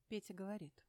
Петя говорит.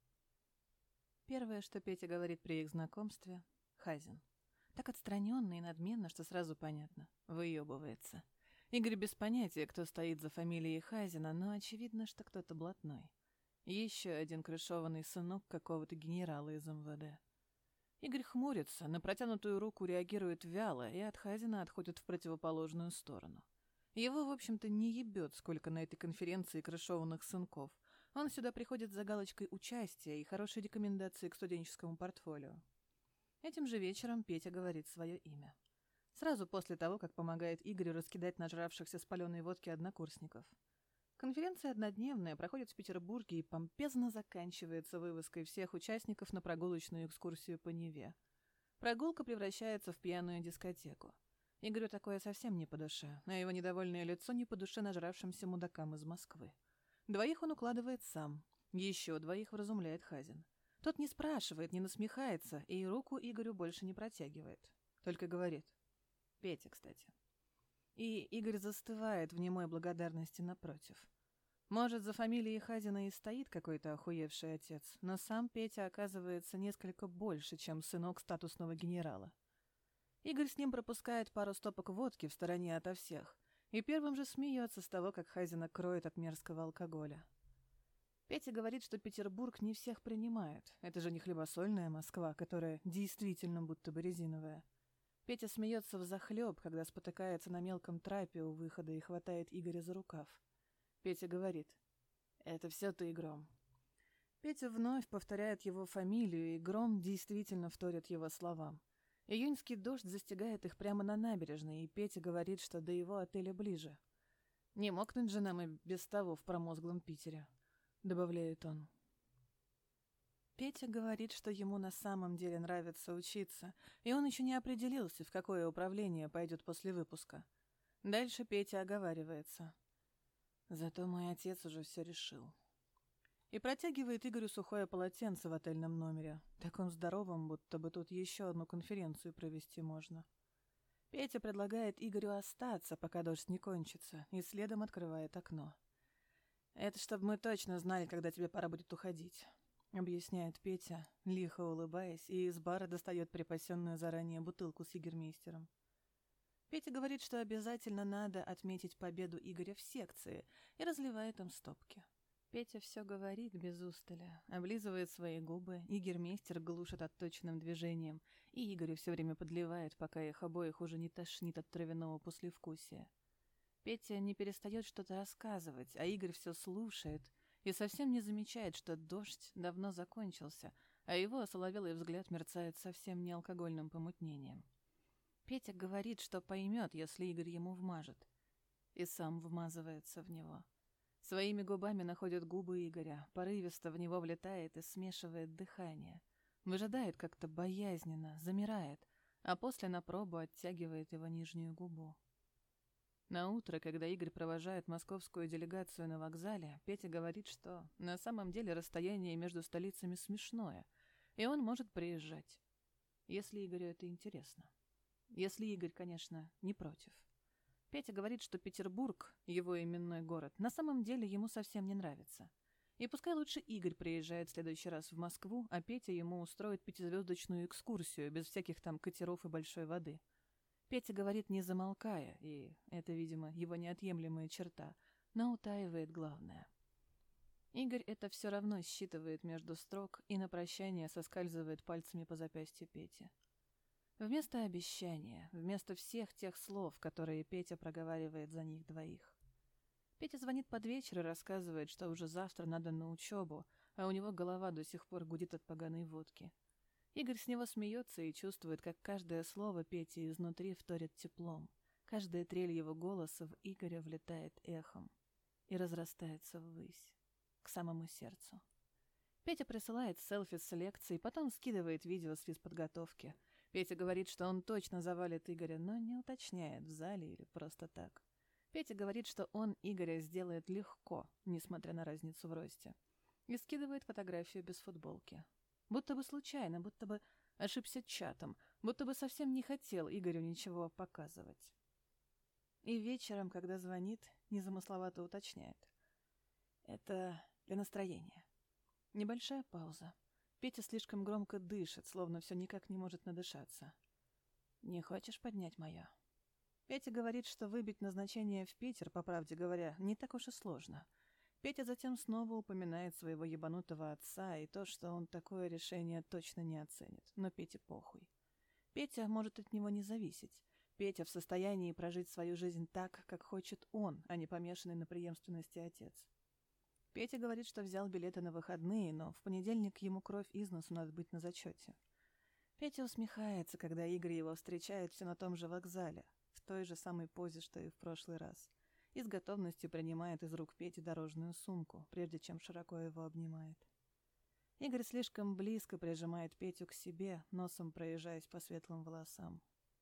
Первое, что Петя говорит при их знакомстве — Хазин. Так отстраненно и надменно, что сразу понятно. Выебывается. Игорь без понятия, кто стоит за фамилией Хазина, но очевидно, что кто-то блатной. Еще один крышованный сынок какого-то генерала из МВД. Игорь хмурится, на протянутую руку реагирует вяло и от Хазина отходит в противоположную сторону. Его, в общем-то, не ебет, сколько на этой конференции крышованных сынков. Он сюда приходит за галочкой участия и хорошей рекомендации к студенческому портфолио. Этим же вечером Петя говорит свое имя. Сразу после того, как помогает Игорю раскидать нажравшихся с паленой водки однокурсников. Конференция однодневная, проходит в Петербурге и помпезно заканчивается вывозкой всех участников на прогулочную экскурсию по Неве. Прогулка превращается в пьяную дискотеку. Игорю такое совсем не по душе, а его недовольное лицо не по душе нажравшимся мудакам из Москвы. Двоих он укладывает сам, еще двоих вразумляет Хазин. Тот не спрашивает, не насмехается и руку Игорю больше не протягивает. Только говорит. Петя, кстати. И Игорь застывает в немой благодарности напротив. Может, за фамилией Хазина и стоит какой-то охуевший отец, но сам Петя оказывается несколько больше, чем сынок статусного генерала. Игорь с ним пропускает пару стопок водки в стороне ото всех и первым же смеется с того, как Хазина кроет от мерзкого алкоголя. Петя говорит, что Петербург не всех принимает. Это же не хлебосольная Москва, которая действительно будто бы резиновая. Петя смеется взахлеб, когда спотыкается на мелком трапе у выхода и хватает Игоря за рукав. Петя говорит: «Это все ты, Гром». Петя вновь повторяет его фамилию, и Гром действительно вторит его словам. Июньский дождь застигает их прямо на набережной, и Петя говорит, что до его отеля ближе. «Не мокнуть же нам и без того в промозглом Питере», — добавляет он. Петя говорит, что ему на самом деле нравится учиться, и он еще не определился, в какое управление пойдет после выпуска. Дальше Петя оговаривается. «Зато мой отец уже все решил». И протягивает Игорю сухое полотенце в отельном номере, таком здоровом, будто бы тут еще одну конференцию провести можно. Петя предлагает Игорю остаться, пока дождь не кончится, и следом открывает окно. «Это чтобы мы точно знали, когда тебе пора будет уходить», — объясняет Петя, лихо улыбаясь, и из бара достает припасенную заранее бутылку с егермейстером. Петя говорит, что обязательно надо отметить победу Игоря в секции, и разливает им стопки. Петя все говорит без устали, облизывает свои губы, егермейстер глушит отточенным движением, и Игорю все время подливает, пока их обоих уже не тошнит от травяного послевкусия. Петя не перестает что-то рассказывать, а Игорь все слушает и совсем не замечает, что дождь давно закончился, а его осоловелый взгляд мерцает совсем не алкогольным помутнением. Петя говорит, что поймет, если Игорь ему вмажет, и сам вмазывается в него. Своими губами находит губы Игоря, порывисто в него влетает и смешивает дыхание. Выжидает как-то боязненно, замирает, а после на пробу оттягивает его нижнюю губу. На утро, когда Игорь провожает московскую делегацию на вокзале, Петя говорит, что на самом деле расстояние между столицами смешное, и он может приезжать, если Игорю это интересно. Если Игорь, конечно, не против. Петя говорит, что Петербург, его именной город, на самом деле ему совсем не нравится. И пускай лучше Игорь приезжает в следующий раз в Москву, а Петя ему устроит 5-звездочную экскурсию без всяких там катеров и большой воды. Петя говорит, не замолкая, и это, видимо, его неотъемлемая черта, но утаивает главное. Игорь это все равно считывает между строк и на прощание соскальзывает пальцами по запястью Пети. Вместо обещания, вместо всех тех слов, которые Петя проговаривает за них двоих. Петя звонит под вечер и рассказывает, что уже завтра надо на учебу, а у него голова до сих пор гудит от поганой водки. Игорь с него смеется и чувствует, как каждое слово Пети изнутри вторит теплом. Каждая трель его голоса в Игоря влетает эхом и разрастается ввысь, к самому сердцу. Петя присылает селфи с лекций, потом скидывает видео с физподготовки. Петя говорит, что он точно завалит Игоря, но не уточняет, в зале или просто так. Петя говорит, что он Игоря сделает легко, несмотря на разницу в росте. И скидывает фотографию без футболки. Будто бы случайно, будто бы ошибся чатом, будто бы совсем не хотел Игорю ничего показывать. И вечером, когда звонит, незамысловато уточняет. Это для настроения. Небольшая пауза. Петя слишком громко дышит, словно все никак не может надышаться. «Не хочешь поднять моё?» Петя говорит, что выбить назначение в Питер, по правде говоря, не так уж и сложно. Петя затем снова упоминает своего ебанутого отца и то, что он такое решение точно не оценит. Но Пете похуй. Петя может от него не зависеть. Петя в состоянии прожить свою жизнь так, как хочет он, а не помешанный на преемственности отец. Петя говорит, что взял билеты на выходные, но в понедельник ему кровь из носу надо быть на зачете. Петя усмехается, когда Игорь его встречает все на том же вокзале, в той же самой позе, что и в прошлый раз, и с готовностью принимает из рук Пети дорожную сумку, прежде чем широко его обнимает. Игорь слишком близко прижимает Петю к себе, носом проезжаясь по светлым волосам.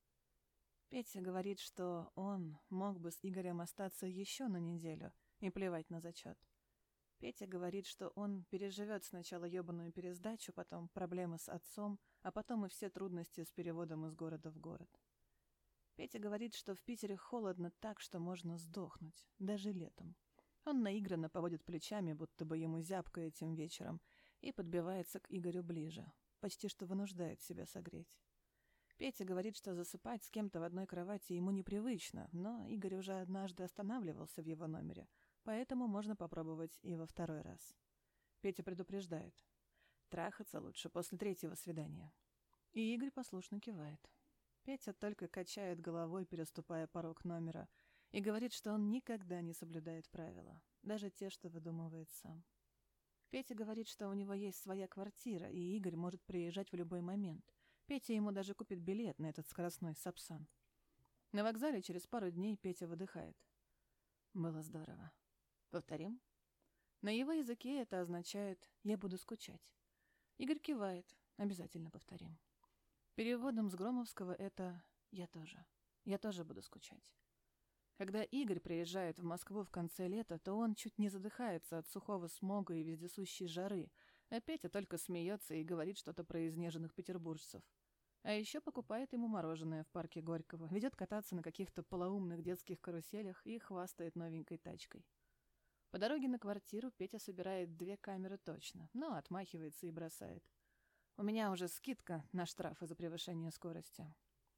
Петя говорит, что он мог бы с Игорем остаться еще на неделю и плевать на зачет. Петя говорит, что он переживет сначала ебаную пересдачу, потом проблемы с отцом, а потом и все трудности с переводом из города в город. Петя говорит, что в Питере холодно так, что можно сдохнуть, даже летом. Он наигранно поводит плечами, будто бы ему зябко этим вечером, и подбивается к Игорю ближе, почти что вынуждает себя согреть. Петя говорит, что засыпать с кем-то в одной кровати ему непривычно, но Игорь уже однажды останавливался в его номере, поэтому можно попробовать и во второй раз. Петя предупреждает. Трахаться лучше после третьего свидания. И Игорь послушно кивает. Петя только качает головой, переступая порог номера, и говорит, что он никогда не соблюдает правила, даже те, что выдумывает сам. Петя говорит, что у него есть своя квартира, и Игорь может приезжать в любой момент. Петя ему даже купит билет на этот скоростной Сапсан. На вокзале через пару дней Петя выдыхает. Было здорово. Повторим? На его языке это означает «я буду скучать». Игорь кивает. Обязательно повторим. Переводом с Громовского это «я тоже». Я тоже буду скучать. Когда Игорь приезжает в Москву в конце лета, то он чуть не задыхается от сухого смога и вездесущей жары, а Петя только смеется и говорит что-то про изнеженных петербуржцев. А еще покупает ему мороженое в парке Горького, ведет кататься на каких-то полоумных детских каруселях и хвастает новенькой тачкой. По дороге на квартиру Петя собирает 2 камеры точно, но отмахивается и бросает. У меня уже скидка на штрафы за превышение скорости.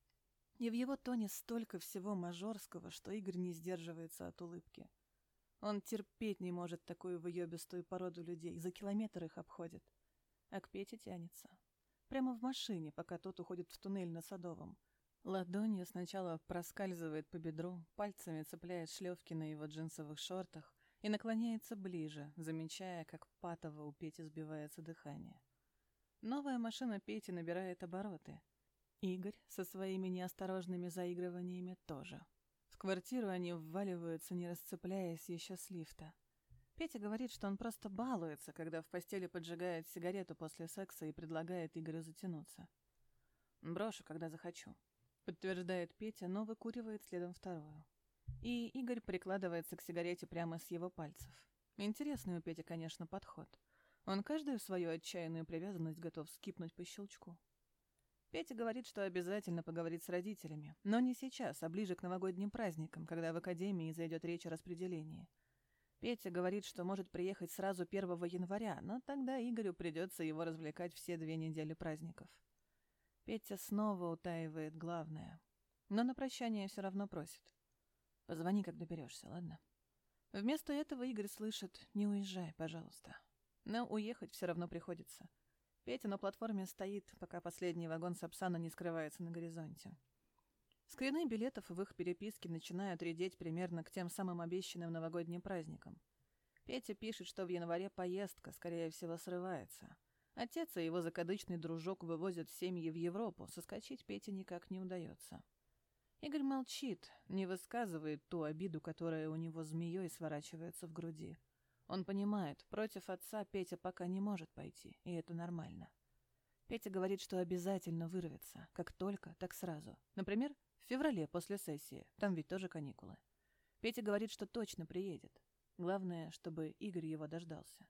И в его тоне столько всего мажорского, что Игорь не сдерживается от улыбки. Он терпеть не может такую выебистую породу людей, за километр их обходит. А к Пете тянется. Прямо в машине, пока тот уходит в туннель на Садовом. Ладонью сначала проскальзывает по бедру, пальцами цепляет шлёвки на его джинсовых шортах и наклоняется ближе, замечая, как патово у Пети сбивается дыхание. Новая машина Пети набирает обороты. Игорь со своими неосторожными заигрываниями тоже. В квартиру они вваливаются, не расцепляясь еще с лифта. Петя говорит, что он просто балуется, когда в постели поджигает сигарету после секса и предлагает Игорю затянуться. «Брошу, когда захочу», — подтверждает Петя, но выкуривает следом вторую. И Игорь прикладывается к сигарете прямо с его пальцев. Интересный у Пети, конечно, подход. Он каждую свою отчаянную привязанность готов скипнуть по щелчку. Петя говорит, что обязательно поговорит с родителями, но не сейчас, а ближе к новогодним праздникам, когда в академии зайдет речь о распределении. Петя говорит, что может приехать сразу 1 января, но тогда Игорю придется его развлекать все 2 недели праздников. Петя снова утаивает главное, но на прощание все равно просит. «Позвони, как доберешься, ладно?» Вместо этого Игорь слышит «не уезжай, пожалуйста». Но уехать все равно приходится. Петя на платформе стоит, пока последний вагон Сапсана не скрывается на горизонте. Скрины билетов в их переписке начинают редеть примерно к тем самым обещанным новогодним праздникам. Петя пишет, что в январе поездка, скорее всего, срывается. Отец и его закадычный дружок вывозят семьи в Европу, соскочить Пете никак не удается. Игорь молчит, не высказывает ту обиду, которая у него змеей сворачивается в груди. Он понимает, против отца Петя пока не может пойти, и это нормально. Петя говорит, что обязательно вырвется, как только, так сразу. Например, в феврале после сессии, там ведь тоже каникулы. Петя говорит, что точно приедет. Главное, чтобы Игорь его дождался.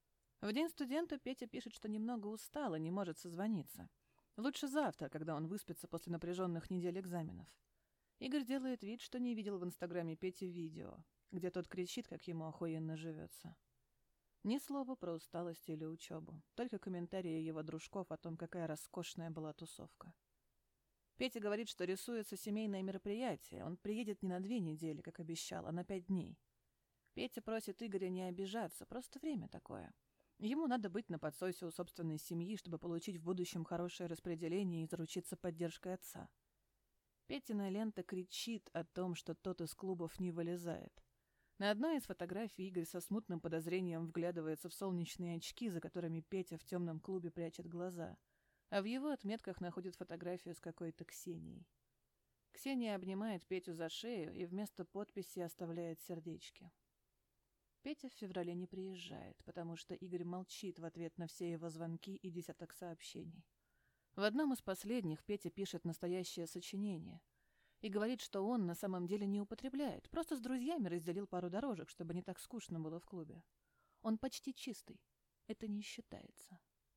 В день студента Петя пишет, что немного устал и не может созвониться. Лучше завтра, когда он выспится после напряженных недель экзаменов. Игорь делает вид, что не видел в Инстаграме Пети видео, где тот кричит, как ему охуенно живется. Ни слова про усталость или учебу, только комментарии его дружков о том, какая роскошная была тусовка. Петя говорит, что рисуется семейное мероприятие. Он приедет не на 2 недели, как обещал, а на 5 дней. Петя просит Игоря не обижаться, просто время такое. Ему надо быть на подсосе у собственной семьи, чтобы получить в будущем хорошее распределение и заручиться поддержкой отца. Петина лента кричит о том, что тот из клубов не вылезает. На одной из фотографий Игорь со смутным подозрением вглядывается в солнечные очки, за которыми Петя в темном клубе прячет глаза, а в его отметках находит фотографию с какой-то Ксенией. Ксения обнимает Петю за шею и вместо подписи оставляет сердечки. Петя в феврале не приезжает, потому что Игорь молчит в ответ на все его звонки и десяток сообщений. В одном из последних Петя пишет настоящее сочинение и говорит, что он на самом деле не употребляет, просто с друзьями разделил пару дорожек, чтобы не так скучно было в клубе. Он почти чистый. Это не считается.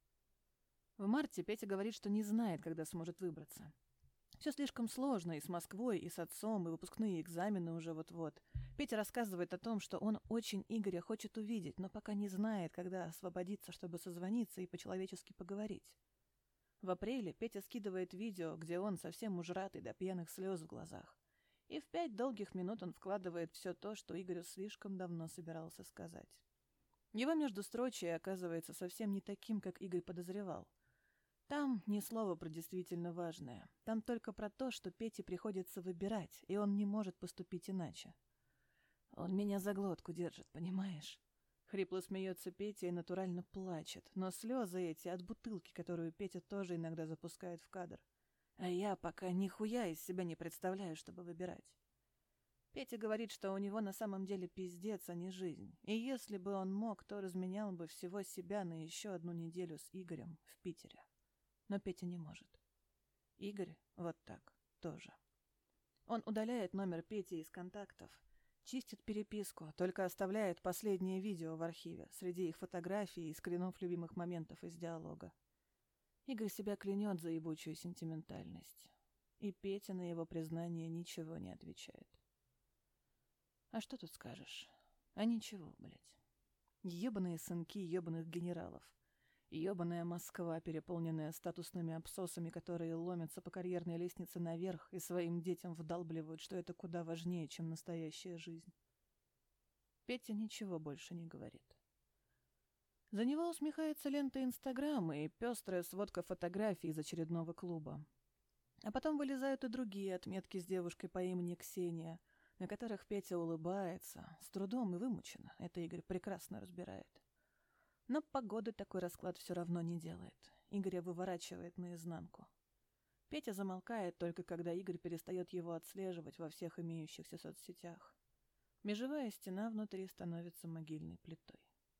В марте Петя говорит, что не знает, когда сможет выбраться. Все слишком сложно и с Москвой, и с отцом, и выпускные экзамены уже вот-вот. Петя рассказывает о том, что он очень Игоря хочет увидеть, но пока не знает, когда освободиться, чтобы созвониться и по-человечески поговорить. В апреле Петя скидывает видео, где он совсем ужратый до пьяных слез в глазах. И в 5 долгих минут он вкладывает все то, что Игорю слишком давно собирался сказать. Его междустрочие оказывается совсем не таким, как Игорь подозревал. Там ни слова про действительно важное. Там только про то, что Пете приходится выбирать, и он не может поступить иначе. «Он меня за глотку держит, понимаешь?» Хрипло смеется Петя и натурально плачет, но слезы эти от бутылки, которую Петя тоже иногда запускает в кадр. А я пока нихуя из себя не представляю, чтобы выбирать. Петя говорит, что у него на самом деле пиздец, а не жизнь. И если бы он мог, то разменял бы всего себя на еще 1 неделю с Игорем в Питере. Но Петя не может. Игорь вот так тоже. Он удаляет номер Пети из контактов, чистит переписку, только оставляет последнее видео в архиве, среди их фотографий и скринов любимых моментов из диалога. Игорь себя клянет за ебучую сентиментальность. И Петя на его признание ничего не отвечает. А что тут скажешь? А ничего, блядь. Ебаные сынки ебаных генералов. Ебаная Москва, переполненная статусными абсосами, которые ломятся по карьерной лестнице наверх и своим детям вдалбливают, что это куда важнее, чем настоящая жизнь. Петя ничего больше не говорит. За него усмехается лента Инстаграма и пестрая сводка фотографий из очередного клуба. А потом вылезают и другие отметки с девушкой по имени Ксения, на которых Петя улыбается, с трудом и вымученно, это Игорь прекрасно разбирает. Но погоды такой расклад все равно не делает. Игоря выворачивает наизнанку. Петя замолкает только когда Игорь перестает его отслеживать во всех имеющихся соцсетях. Межевая стена внутри становится могильной плитой.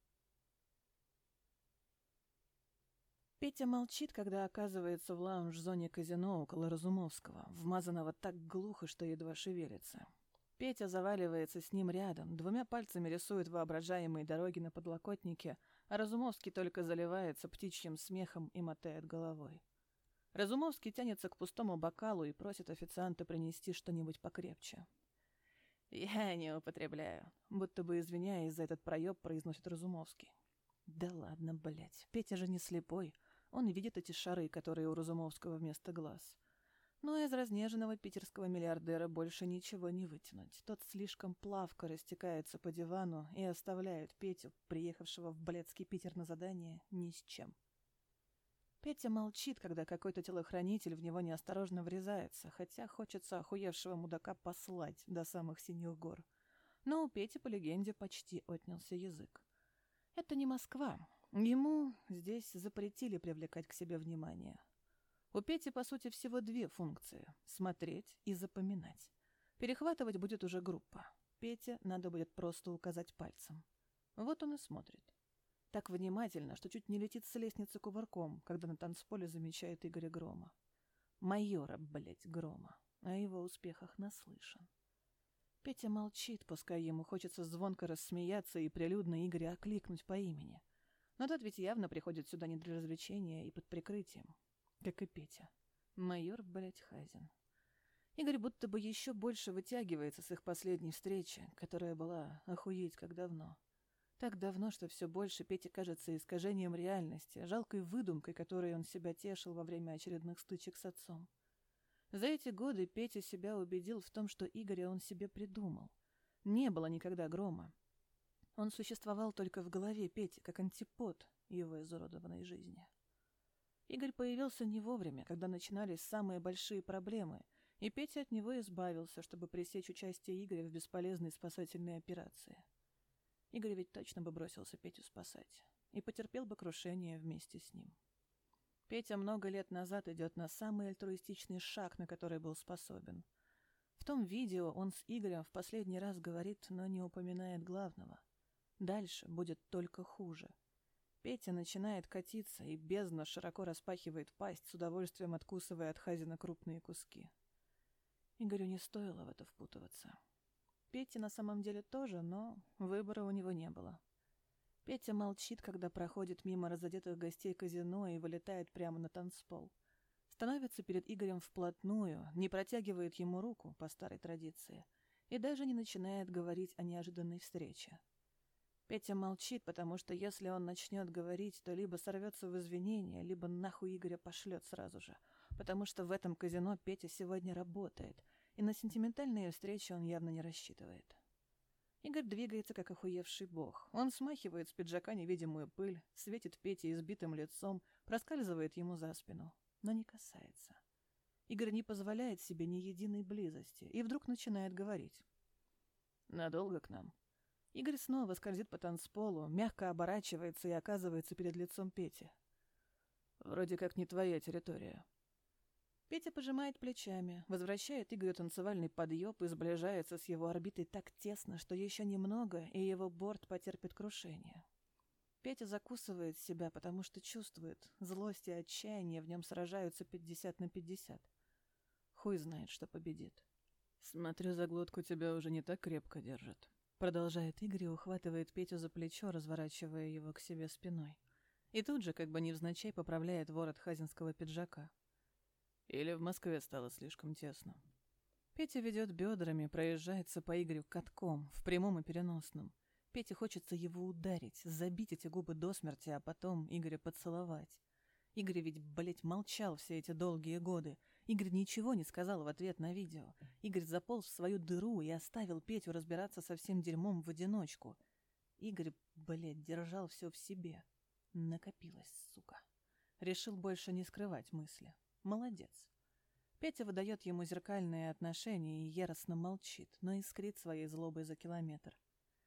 Петя молчит, когда оказывается в лаунж-зоне казино около Разумовского, вмазанного так глухо, что едва шевелится. Петя заваливается с ним рядом, 2 пальцами рисует воображаемые дороги на подлокотнике, а Разумовский только заливается птичьим смехом и мотает головой. Разумовский тянется к пустому бокалу и просит официанта принести что-нибудь покрепче. «Я не употребляю», будто бы извиняясь за этот проеб, произносит Разумовский. «Да ладно, блядь, Петя же не слепой, он видит эти шары, которые у Разумовского вместо глаз». Но из разнеженного питерского миллиардера больше ничего не вытянуть. Тот слишком плавко растекается по дивану и оставляет Петю, приехавшего в блядский Питер на задание, ни с чем. Петя молчит, когда какой-то телохранитель в него неосторожно врезается, хотя хочется охуевшего мудака послать до самых Синих гор. Но у Пети, по легенде, почти отнялся язык. Это не Москва. Ему здесь запретили привлекать к себе внимание. У Пети, по сути, всего 2 функции – смотреть и запоминать. Перехватывать будет уже группа. Пете надо будет просто указать пальцем. Вот он и смотрит. Так внимательно, что чуть не летит с лестницы кувырком, когда на танцполе замечает Игоря Грома. Майора, блядь, Грома. О его успехах наслышан. Петя молчит, пускай ему хочется звонко рассмеяться и прилюдно Игоря окликнуть по имени. Но тот ведь явно приходит сюда не для развлечения и под прикрытием. Как и Петя. Майор, блядь, Хазин. Игорь будто бы еще больше вытягивается с их последней встречи, которая была охуеть как давно. Так давно, что все больше Пете кажется искажением реальности, жалкой выдумкой, которой он себя тешил во время очередных стычек с отцом. За эти годы Петя себя убедил в том, что Игоря он себе придумал. Не было никогда Грома. Он существовал только в голове Пети, как антипод его изуродованной жизни. Игорь появился не вовремя, когда начинались самые большие проблемы, и Петя от него избавился, чтобы пресечь участие Игоря в бесполезной спасательной операции. Игорь ведь точно бы бросился Петю спасать и потерпел бы крушение вместе с ним. Петя много лет назад идет на самый альтруистичный шаг, на который был способен. В том видео он с Игорем в последний раз говорит, но не упоминает главного. Дальше будет только хуже. Петя начинает катиться, и бездна широко распахивает пасть, с удовольствием откусывая от Хазина крупные куски. Игорю не стоило в это впутываться. Пете на самом деле тоже, но выбора у него не было. Петя молчит, когда проходит мимо разодетых гостей казино и вылетает прямо на танцпол. Становится перед Игорем вплотную, не протягивает ему руку по старой традиции и даже не начинает говорить о неожиданной встрече. Петя молчит, потому что если он начнет говорить, то либо сорвется в извинения, либо нахуй Игоря пошлет сразу же, потому что в этом казино Петя сегодня работает, и на сентиментальные встречи он явно не рассчитывает. Игорь двигается, как охуевший бог. Он смахивает с пиджака невидимую пыль, светит Пете избитым лицом, проскальзывает ему за спину, но не касается. Игорь не позволяет себе ни единой близости и вдруг начинает говорить. «Надолго к нам?» Игорь снова скользит по танцполу, мягко оборачивается и оказывается перед лицом Пети. «Вроде как не твоя территория». Петя пожимает плечами, возвращает Игорю танцевальный подъеб и сближается с его орбитой так тесно, что еще немного, и его борт потерпит крушение. Петя закусывает себя, потому что чувствует, злость и отчаяние в нем сражаются 50/50. Хуй знает, что победит. «Смотрю, за глотку тебя уже не так крепко держат», — продолжает Игорь и ухватывает Петю за плечо, разворачивая его к себе спиной. И тут же, как бы невзначай, поправляет ворот хазинского пиджака. Или в Москве стало слишком тесно. Петя ведет бедрами, проезжается по Игорю катком, в прямом и переносном. Пете хочется его ударить, забить эти губы до смерти, а потом Игоря поцеловать. Игорь ведь, блять, молчал все эти долгие годы. Игорь ничего не сказал в ответ на видео. Игорь заполз в свою дыру и оставил Петю разбираться со всем дерьмом в одиночку. Игорь, блять, держал все в себе. Накопилось, сука. Решил больше не скрывать мысли. Молодец. Петя выдает ему зеркальные отношения и яростно молчит, но искрит своей злобой за километр.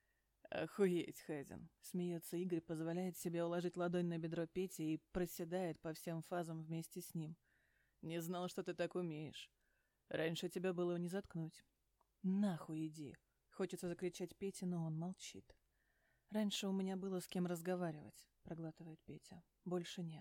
«Охуеть, Хазин!» — смеется Игорь, позволяет себе уложить ладонь на бедро Пети и проседает по всем фазам вместе с ним. «Не знал, что ты так умеешь. Раньше тебя было не заткнуть». «Нахуй иди!» — хочется закричать Пете, но он молчит. «Раньше у меня было с кем разговаривать», — проглатывает Петя. «Больше нет».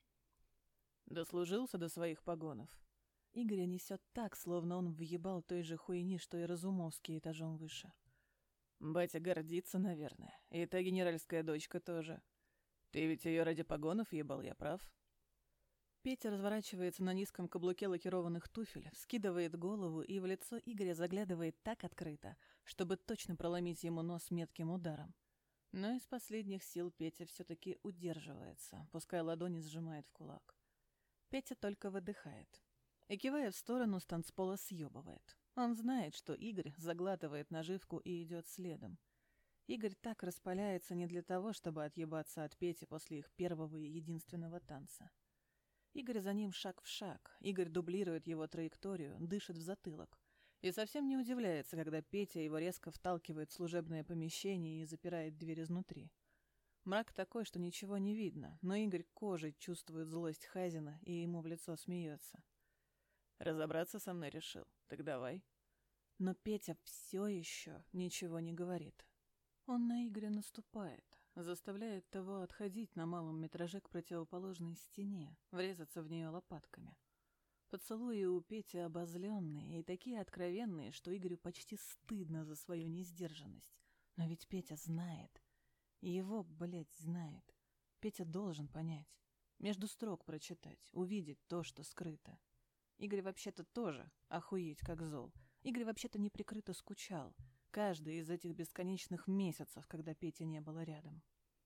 Дослужился до своих погонов. Игоря несет так, словно он въебал той же хуйни, что и Разумовский этажом выше. Батя гордится, наверное. И та генеральская дочка тоже. Ты ведь ее ради погонов ебал, я прав? Петя разворачивается на низком каблуке лакированных туфель, вскидывает голову и в лицо Игоря заглядывает так открыто, чтобы точно проломить ему нос метким ударом. Но из последних сил Петя все-таки удерживается, пускай ладони сжимает в кулак. Петя только выдыхает. И, кивая в сторону, с танцпола съебывает. Он знает, что Игорь заглатывает наживку и идет следом. Игорь так распаляется не для того, чтобы отъебаться от Пети после их первого и единственного танца. Игорь за ним шаг в шаг. Игорь дублирует его траекторию, дышит в затылок. И совсем не удивляется, когда Петя его резко вталкивает в служебное помещение и запирает дверь изнутри. Мрак такой, что ничего не видно, но Игорь кожей чувствует злость Хазина и ему в лицо смеется. «Разобраться со мной решил? Так давай». Но Петя все еще ничего не говорит. Он на Игоря наступает, заставляет того отходить на малом метраже к противоположной стене, врезаться в нее лопатками. Поцелуи у Пети обозленные и такие откровенные, что Игорю почти стыдно за свою несдержанность. Но ведь Петя знает. Его, блядь, знает. Петя должен понять. Между строк прочитать, увидеть то, что скрыто. Игорь вообще-то тоже охуеть как зол. Игорь вообще-то неприкрыто скучал. каждый из этих бесконечных месяцев, когда Пети не было рядом.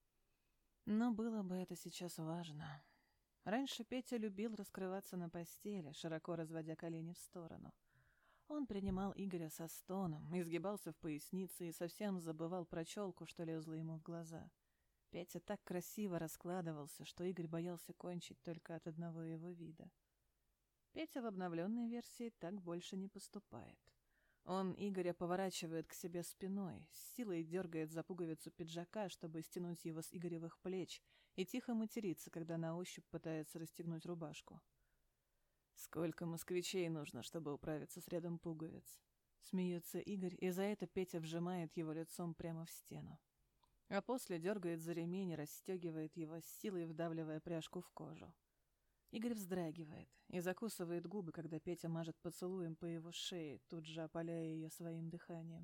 Но было бы это сейчас важно. Раньше Петя любил раскрываться на постели, широко разводя колени в сторону. Он принимал Игоря со стоном, изгибался в пояснице и совсем забывал про челку, что лезла ему в глаза. Петя так красиво раскладывался, что Игорь боялся кончить только от одного его вида. Петя в обновленной версии так больше не поступает. Он Игоря поворачивает к себе спиной, с силой дергает за пуговицу пиджака, чтобы стянуть его с Игоревых плеч, и тихо матерится, когда на ощупь пытается расстегнуть рубашку. «Сколько москвичей нужно, чтобы управиться с рядом пуговиц?» Смеется Игорь, и за это Петя вжимает его лицом прямо в стену. А после дергает за ремень и расстегивает его, с силой вдавливая пряжку в кожу. Игорь вздрагивает и закусывает губы, когда Петя мажет поцелуем по его шее, тут же опаляя ее своим дыханием.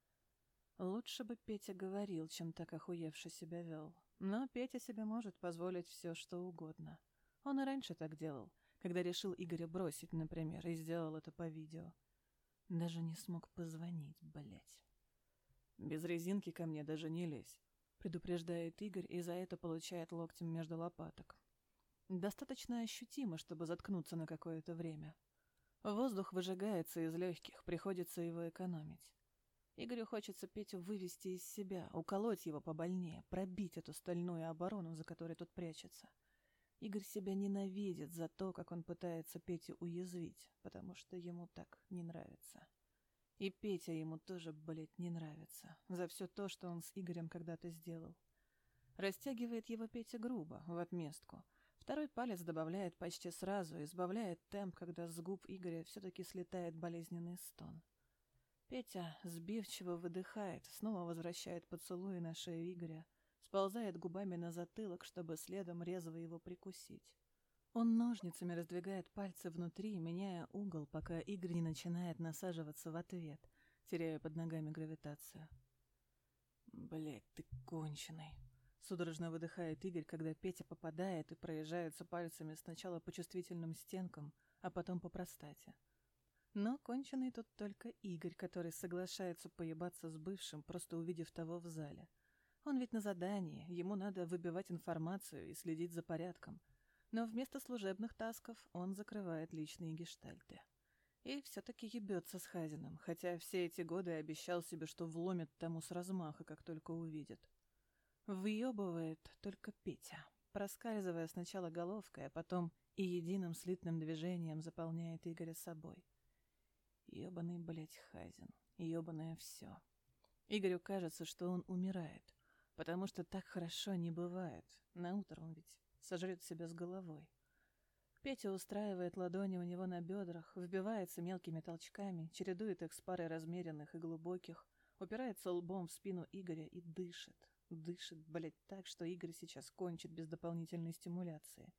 Лучше бы Петя говорил, чем так охуевше себя вел. Но Петя себе может позволить все, что угодно. Он и раньше так делал, когда решил Игоря бросить, например, и сделал это по видео. Даже не смог позвонить, блять. «Без резинки ко мне даже не лезь», — предупреждает Игорь, и за это получает локтем между лопаток. Достаточно ощутимо, чтобы заткнуться на какое-то время. Воздух выжигается из легких, приходится его экономить. Игорю хочется Петю вывести из себя, уколоть его побольнее, пробить эту стальную оборону, за которой тот прячется. Игорь себя ненавидит за то, как он пытается Петю уязвить, потому что ему так не нравится. И Петя ему тоже, блять, не нравится за все то, что он с Игорем когда-то сделал. Растягивает его Петя грубо, в отместку. Второй палец добавляет почти сразу, избавляет темп, когда с губ Игоря все-таки слетает болезненный стон. Петя сбивчиво выдыхает, снова возвращает поцелуи на шею Игоря, сползает губами на затылок, чтобы следом резво его прикусить. Он ножницами раздвигает пальцы внутри, меняя угол, пока Игорь не начинает насаживаться в ответ, теряя под ногами гравитацию. «Блядь, ты конченый!» Судорожно выдыхает Игорь, когда Петя попадает и проезжается пальцами сначала по чувствительным стенкам, а потом по простате. Но конченый тут только Игорь, который соглашается поебаться с бывшим, просто увидев того в зале. Он ведь на задании, ему надо выбивать информацию и следить за порядком. Но вместо служебных тасков он закрывает личные гештальты. И все-таки ебется с Хазиным, хотя все эти годы обещал себе, что вломит тому с размаха, как только увидит. Выебывает только Петя, проскальзывая сначала головкой, а потом и единым слитным движением заполняет Игоря собой. Ебаный, блять, Хазин, ебаное все. Игорю кажется, что он умирает, потому что так хорошо не бывает. Наутро он ведь сожрет себя с головой. Петя устраивает ладони у него на бедрах, вбивается мелкими толчками, чередует их с парой размеренных и глубоких, упирается лбом в спину Игоря и дышит. Дышит, блять, так, что Игорь сейчас кончит без дополнительной стимуляции.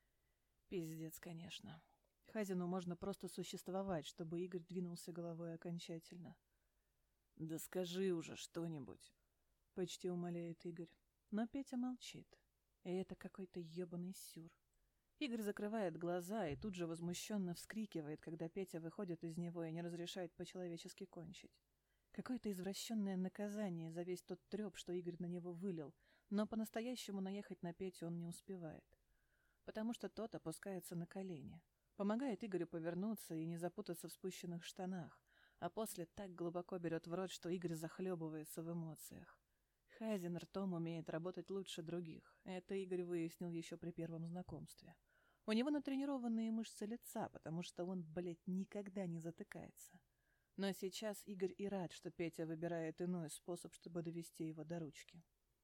Пиздец, конечно. Хазину можно просто существовать, чтобы Игорь двинулся головой окончательно. «Да скажи уже что-нибудь», — почти умоляет Игорь. Но Петя молчит. И это какой-то ебаный сюр. Игорь закрывает глаза и тут же возмущенно вскрикивает, когда Петя выходит из него и не разрешает по-человечески кончить. Какое-то извращенное наказание за весь тот треп, что Игорь на него вылил, но по-настоящему наехать на Петю он не успевает. Потому что тот опускается на колени. Помогает Игорю повернуться и не запутаться в спущенных штанах, а после так глубоко берет в рот, что Игорь захлебывается в эмоциях. Хазин ртом умеет работать лучше других. Это Игорь выяснил еще при первом знакомстве. У него натренированные мышцы лица, потому что он, блядь, никогда не затыкается. Но сейчас Игорь и рад, что Петя выбирает иной способ, чтобы довести его до ручки.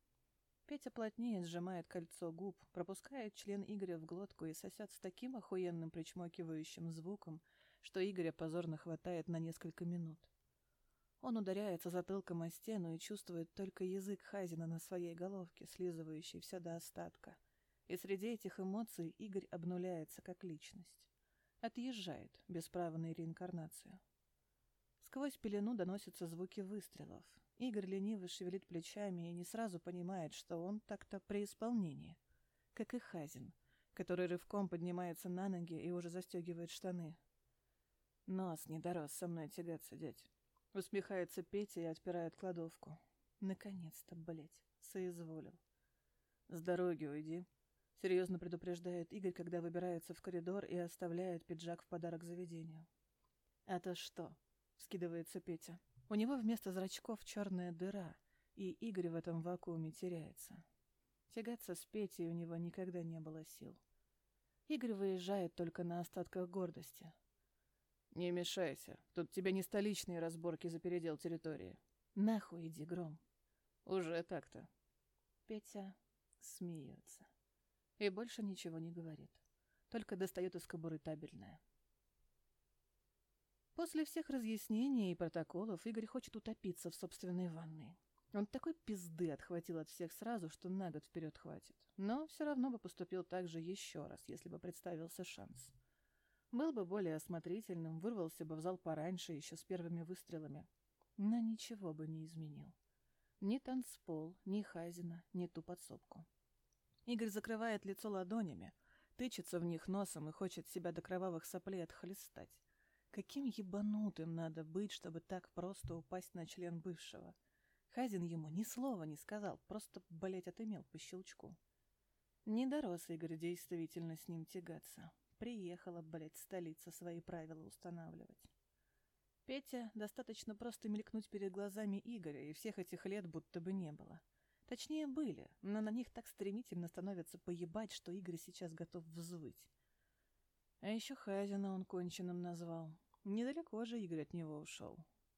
Петя плотнее сжимает кольцо губ, пропускает член Игоря в глотку и сосет с таким охуенным причмокивающим звуком, что Игоря позорно хватает на несколько минут. Он ударяется затылком о стену и чувствует только язык Хазина на своей головке, слизывающий все до остатка. И среди этих эмоций Игорь обнуляется как личность. Отъезжает, без права на реинкарнацию. Сквозь пелену доносятся звуки выстрелов. Игорь лениво шевелит плечами и не сразу понимает, что он так-то при исполнении. Как и Хазин, который рывком поднимается на ноги и уже застегивает штаны. «Нос не дорос со мной тягаться, дядь», Усмехается Петя и отпирает кладовку. Наконец-то, блять, соизволил. «С дороги уйди», — серьезно предупреждает Игорь, когда выбирается в коридор и оставляет пиджак в подарок заведению. «А то что?» — вскидывается Петя. У него вместо зрачков черная дыра, и Игорь в этом вакууме теряется. Тягаться с Петей у него никогда не было сил. Игорь выезжает только на остатках гордости. «Не мешайся, тут тебе не столичные разборки за передел территории». «Нахуй иди, Гром». «Уже так-то». Петя смеется. И больше ничего не говорит. Только достает из кобуры табельное. После всех разъяснений и протоколов Игорь хочет утопиться в собственной ванной. Он такой пизды отхватил от всех сразу, что на год вперед хватит. Но все равно бы поступил так же еще раз, если бы представился шанс. Был бы более осмотрительным, вырвался бы в зал пораньше, еще с первыми выстрелами. Но ничего бы не изменил. Ни танцпол, ни Хазина, ни ту подсобку. Игорь закрывает лицо ладонями, тычется в них носом и хочет себя до кровавых соплей отхлестать. Каким ебанутым надо быть, чтобы так просто упасть на член бывшего? Хазин ему ни слова не сказал, просто, блять, отымел по щелчку. Не дорос Игорь действительно с ним тягаться. Приехала, блять, столица свои правила устанавливать. Петя достаточно просто мелькнуть перед глазами Игоря, и всех этих лет будто бы не было. Точнее, были, но на них так стремительно становится поебать, что Игорь сейчас готов взвыть. А еще Хазина он конченым назвал. Недалеко же Игорь от него ушел.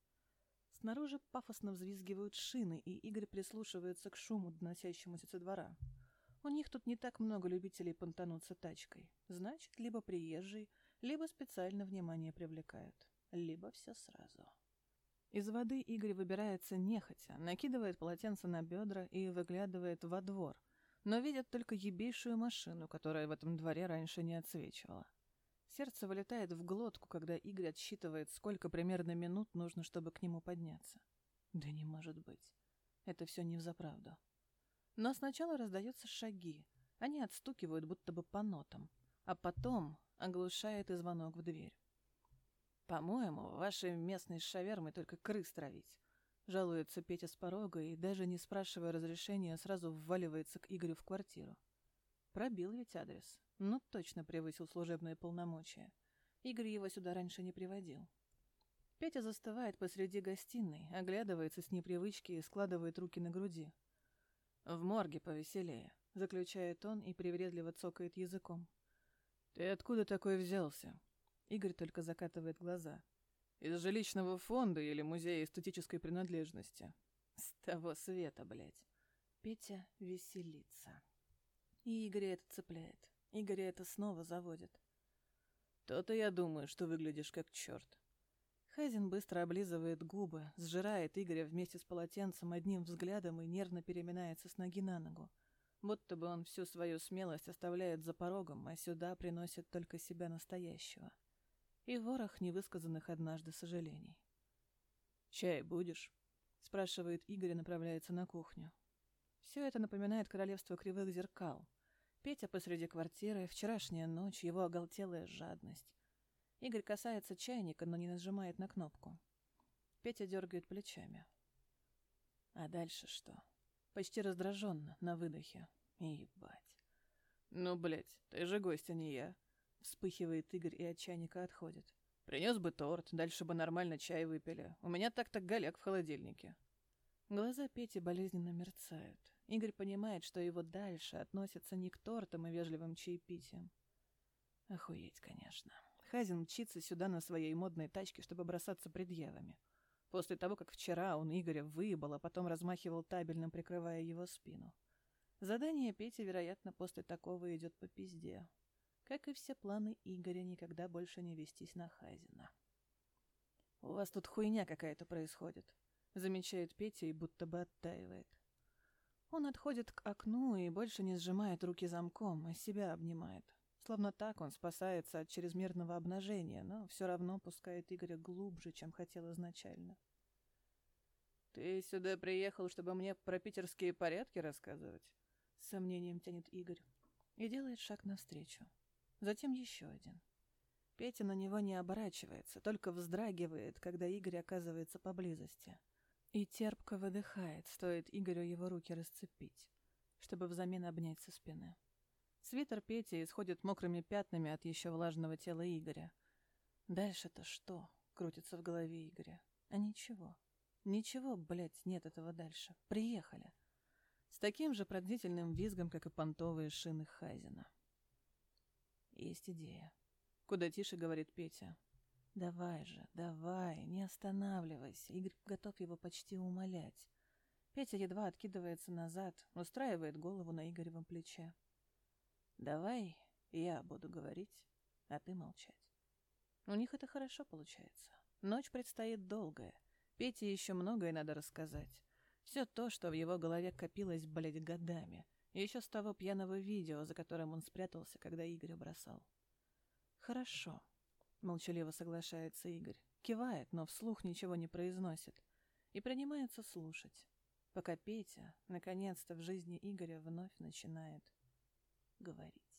Снаружи пафосно взвизгивают шины, и Игорь прислушивается к шуму, доносящемуся со двора. У них тут не так много любителей понтануться тачкой. Значит, либо приезжий, либо специально внимание привлекают. Либо все сразу. Из воды Игорь выбирается нехотя, накидывает полотенце на бедра и выглядывает во двор, но видит только ебейшую машину, которая в этом дворе раньше не отсвечивала. Сердце вылетает в глотку, когда Игорь отсчитывает, сколько примерно минут нужно, чтобы к нему подняться. Да не может быть. Это все не взаправду. Но сначала раздаются шаги. Они отстукивают будто бы по нотам. А потом оглушает и звонок в дверь. «По-моему, вашей местной шавермой только крыс травить», — жалуется Петя с порога и, даже не спрашивая разрешения, сразу вваливается к Игорю в квартиру. Пробил ведь адрес. Ну, точно превысил служебные полномочия. Игорь его сюда раньше не приводил. Петя застывает посреди гостиной, оглядывается с непривычки и складывает руки на груди. «В морге повеселее», — заключает он и привередливо цокает языком. «Ты откуда такой взялся?» Игорь только закатывает глаза. «Из жилищного фонда или музея эстетической принадлежности?» «С того света, блядь». Петя веселится. И Игоря это цепляет. Игоря это снова заводит. «То-то я думаю, что выглядишь как черт». Хазин быстро облизывает губы, сжирает Игоря вместе с полотенцем одним взглядом и нервно переминается с ноги на ногу. Будто бы он всю свою смелость оставляет за порогом, а сюда приносит только себя настоящего. И ворох невысказанных однажды сожалений. «Чай будешь?» — спрашивает Игорь и направляется на кухню. Все это напоминает королевство кривых зеркал. Петя посреди квартиры, вчерашняя ночь, его оголтелая жадность. Игорь касается чайника, но не нажимает на кнопку. Петя дергает плечами. А дальше что? Почти раздраженно, на выдохе. Ебать. «Ну, блядь, ты же гость, а не я», — вспыхивает Игорь и от чайника отходит. «Принес бы торт, дальше бы нормально чай выпили. У меня так-то голяк в холодильнике». Глаза Пети болезненно мерцают. Игорь понимает, что его дальше относятся не к тортам и вежливым чаепитиям. Охуеть, конечно. Хазин мчится сюда на своей модной тачке, чтобы бросаться предъявами. После того, как вчера он Игоря выебал, а потом размахивал табельным, прикрывая его спину. Задание Пети, вероятно, после такого идет по пизде. Как и все планы Игоря никогда больше не вестись на Хазина. «У вас тут хуйня какая-то происходит», — замечает Петя и будто бы оттаивает. Он отходит к окну и больше не сжимает руки замком, а себя обнимает. Словно так он спасается от чрезмерного обнажения, но все равно пускает Игоря глубже, чем хотел изначально. «Ты сюда приехал, чтобы мне про питерские порядки рассказывать?» С сомнением тянет Игорь и делает шаг навстречу. Затем еще один. Петя на него не оборачивается, только вздрагивает, когда Игорь оказывается поблизости. И терпко выдыхает, стоит Игорю его руки расцепить, чтобы взамен обнять со спины. Свитер Пети исходит мокрыми пятнами от еще влажного тела Игоря. Дальше-то что? Крутится в голове Игоря. А ничего. Ничего, блядь, нет этого дальше. Приехали. С таким же пронзительным визгом, как и понтовые шины Хазина. Есть идея. Куда тише говорит Петя. Давай же, давай, не останавливайся. Игорь готов его почти умолять. Петя едва откидывается назад, устраивает голову на Игоревом плече. Давай я буду говорить, а ты молчать. У них это хорошо получается. Ночь предстоит долгая. Пете еще многое надо рассказать. Все то, что в его голове копилось, блядь, годами. Еще с того пьяного видео, за которым он спрятался, когда Игоря бросал. «Хорошо», — молчаливо соглашается Игорь. Кивает, но вслух ничего не произносит. И принимается слушать, пока Петя, наконец-то, в жизни Игоря вновь начинает говорить.